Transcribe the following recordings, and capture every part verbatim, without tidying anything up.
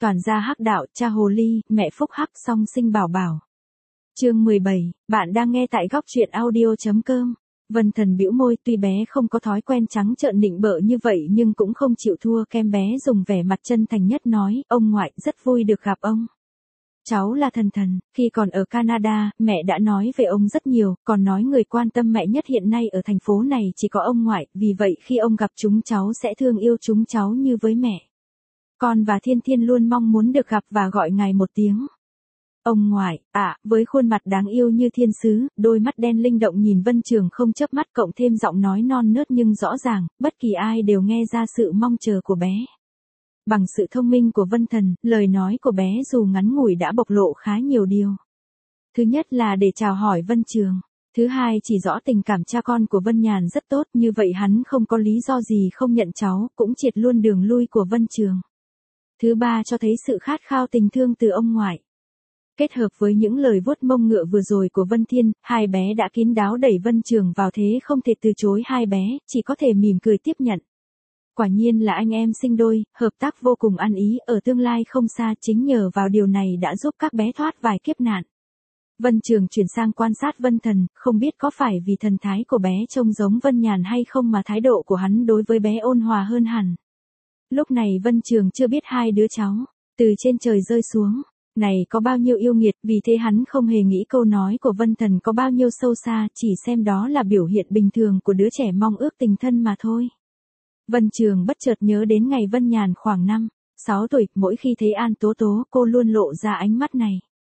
toàn gia hắc đạo, cha hồ ly, mẹ phúc hắc song sinh bảo bảo. Chương mười bảy, bạn đang nghe tại góc truyện audio chấm com. Vân Thần bĩu môi, tuy bé không có thói quen trắng trợn nịnh bợ như vậy nhưng cũng không chịu thua, kem bé dùng vẻ mặt chân thành nhất nói, ông ngoại, rất vui được gặp ông. Cháu là Thần Thần, khi còn ở Canada, mẹ đã nói về ông rất nhiều, còn nói người quan tâm mẹ nhất hiện nay ở thành phố này chỉ có ông ngoại, vì vậy khi ông gặp chúng cháu sẽ thương yêu chúng cháu như với mẹ. Con và Thiên Thiên luôn mong muốn được gặp và gọi ngài một tiếng. Ông ngoại, ạ, à, với khuôn mặt đáng yêu như thiên sứ, đôi mắt đen linh động nhìn Vân Trường không chớp mắt cộng thêm giọng nói non nớt nhưng rõ ràng, bất kỳ ai đều nghe ra sự mong chờ của bé. Bằng sự thông minh của Vân Thần, lời nói của bé dù ngắn ngủi đã bộc lộ khá nhiều điều. Thứ nhất là để chào hỏi Vân Trường. Thứ hai chỉ rõ tình cảm cha con của Vân Nhàn rất tốt, như vậy hắn không có lý do gì không nhận cháu, cũng triệt luôn đường lui của Vân Trường. Thứ ba cho thấy sự khát khao tình thương từ ông ngoại. Kết hợp với những lời vuốt mông ngựa vừa rồi của Vân Thiên, hai bé đã kín đáo đẩy Vân Trường vào thế không thể từ chối, hai bé chỉ có thể mỉm cười tiếp nhận. Quả nhiên là anh em sinh đôi, hợp tác vô cùng ăn ý, ở tương lai không xa, chính nhờ vào điều này đã giúp các bé thoát vài kiếp nạn. Vân Trường chuyển sang quan sát Vân Thần, không biết có phải vì thần thái của bé trông giống Vân Nhàn hay không mà thái độ của hắn đối với bé ôn hòa hơn hẳn. Lúc này Vân Trường chưa biết hai đứa cháu từ trên trời rơi xuống này có bao nhiêu yêu nghiệt, vì thế hắn không hề nghĩ câu nói của Vân Thần có bao nhiêu sâu xa, chỉ xem đó là biểu hiện bình thường của đứa trẻ mong ước tình thân mà thôi. Vân Trường bất chợt nhớ đến ngày Vân Nhàn khoảng năm, sáu tuổi, mỗi khi thấy An Tố Tố, cô luôn lộ ra ánh mắt này.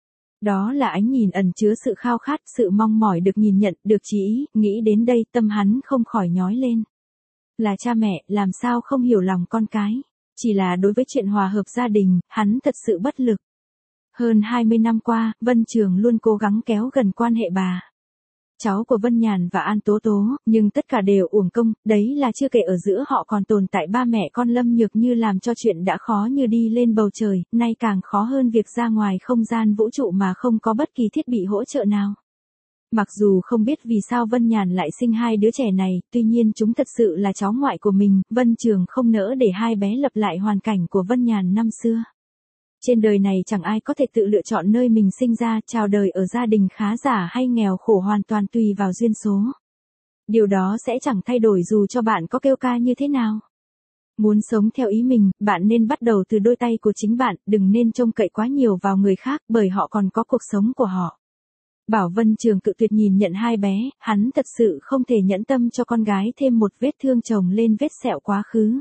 Đó là ánh nhìn ẩn chứa sự khao khát, sự mong mỏi được nhìn nhận, được chú ý, nghĩ đến đây tâm hắn không khỏi nhói lên. Là cha mẹ, làm sao không hiểu lòng con cái, chỉ là đối với chuyện hòa hợp gia đình, hắn thật sự bất lực. Hơn hai mươi năm qua, Vân Trường luôn cố gắng kéo gần quan hệ bà cháu của Vân Nhàn và An Tố Tố, nhưng tất cả đều uổng công, đấy là chưa kể ở giữa họ còn tồn tại ba mẹ con Lâm Nhược Như làm cho chuyện đã khó như đi lên bầu trời, nay càng khó hơn việc ra ngoài không gian vũ trụ mà không có bất kỳ thiết bị hỗ trợ nào. Mặc dù không biết vì sao Vân Nhàn lại sinh hai đứa trẻ này, tuy nhiên chúng thật sự là cháu ngoại của mình, Vân Trường không nỡ để hai bé lặp lại hoàn cảnh của Vân Nhàn năm xưa. Trên đời này chẳng ai có thể tự lựa chọn nơi mình sinh ra, chào đời ở gia đình khá giả hay nghèo khổ hoàn toàn tùy vào duyên số. Điều đó sẽ chẳng thay đổi dù cho bạn có kêu ca như thế nào. Muốn sống theo ý mình, bạn nên bắt đầu từ đôi tay của chính bạn, đừng nên trông cậy quá nhiều vào người khác bởi họ còn có cuộc sống của họ. Bảo Vân Trường cự tuyệt nhìn nhận hai bé, hắn thật sự không thể nhẫn tâm cho con gái thêm một vết thương chồng lên vết sẹo quá khứ.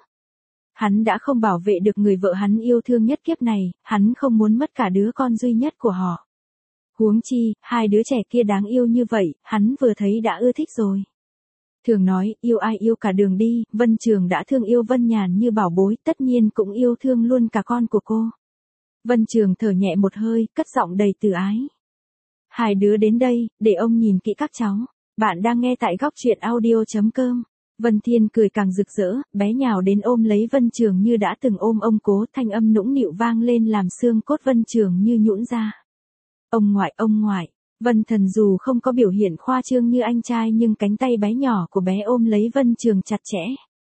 Hắn đã không bảo vệ được người vợ hắn yêu thương nhất kiếp này, hắn không muốn mất cả đứa con duy nhất của họ. Huống chi, hai đứa trẻ kia đáng yêu như vậy, hắn vừa thấy đã ưa thích rồi. Thường nói, yêu ai yêu cả đường đi, Vân Trường đã thương yêu Vân Nhàn như bảo bối, tất nhiên cũng yêu thương luôn cả con của cô. Vân Trường thở nhẹ một hơi, cất giọng đầy từ ái. Hai đứa đến đây, để ông nhìn kỹ các cháu. Bạn đang nghe tại góc truyện audio chấm com. Vân Thiên cười càng rực rỡ, bé nhào đến ôm lấy Vân Trường như đã từng ôm ông cố, thanh âm nũng nịu vang lên làm xương cốt Vân Trường như nhũn ra. Ông ngoại, ông ngoại. Vân Thần dù không có biểu hiện khoa trương như anh trai nhưng cánh tay bé nhỏ của bé ôm lấy Vân Trường chặt chẽ.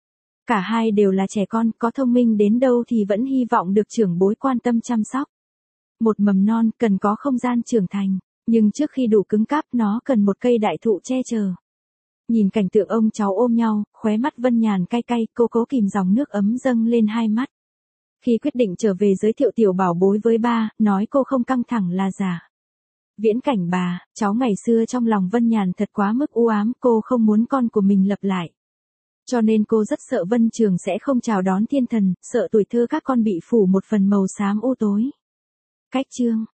Cả hai đều là trẻ con, có thông minh đến đâu thì vẫn hy vọng được trưởng bối quan tâm chăm sóc. Một mầm non cần có không gian trưởng thành, nhưng trước khi đủ cứng cáp nó cần một cây đại thụ che chở. Nhìn cảnh tượng ông cháu ôm nhau, khóe mắt Vân Nhàn cay cay, cô cố kìm dòng nước ấm dâng lên hai mắt. Khi quyết định trở về giới thiệu tiểu bảo bối với ba, nói cô không căng thẳng là giả. Viễn cảnh bà, cháu ngày xưa trong lòng Vân Nhàn thật quá mức u ám, cô không muốn con của mình lặp lại. Cho nên cô rất sợ Vân Trường sẽ không chào đón thiên thần, sợ tuổi thơ các con bị phủ một phần màu xám u tối. Cách chương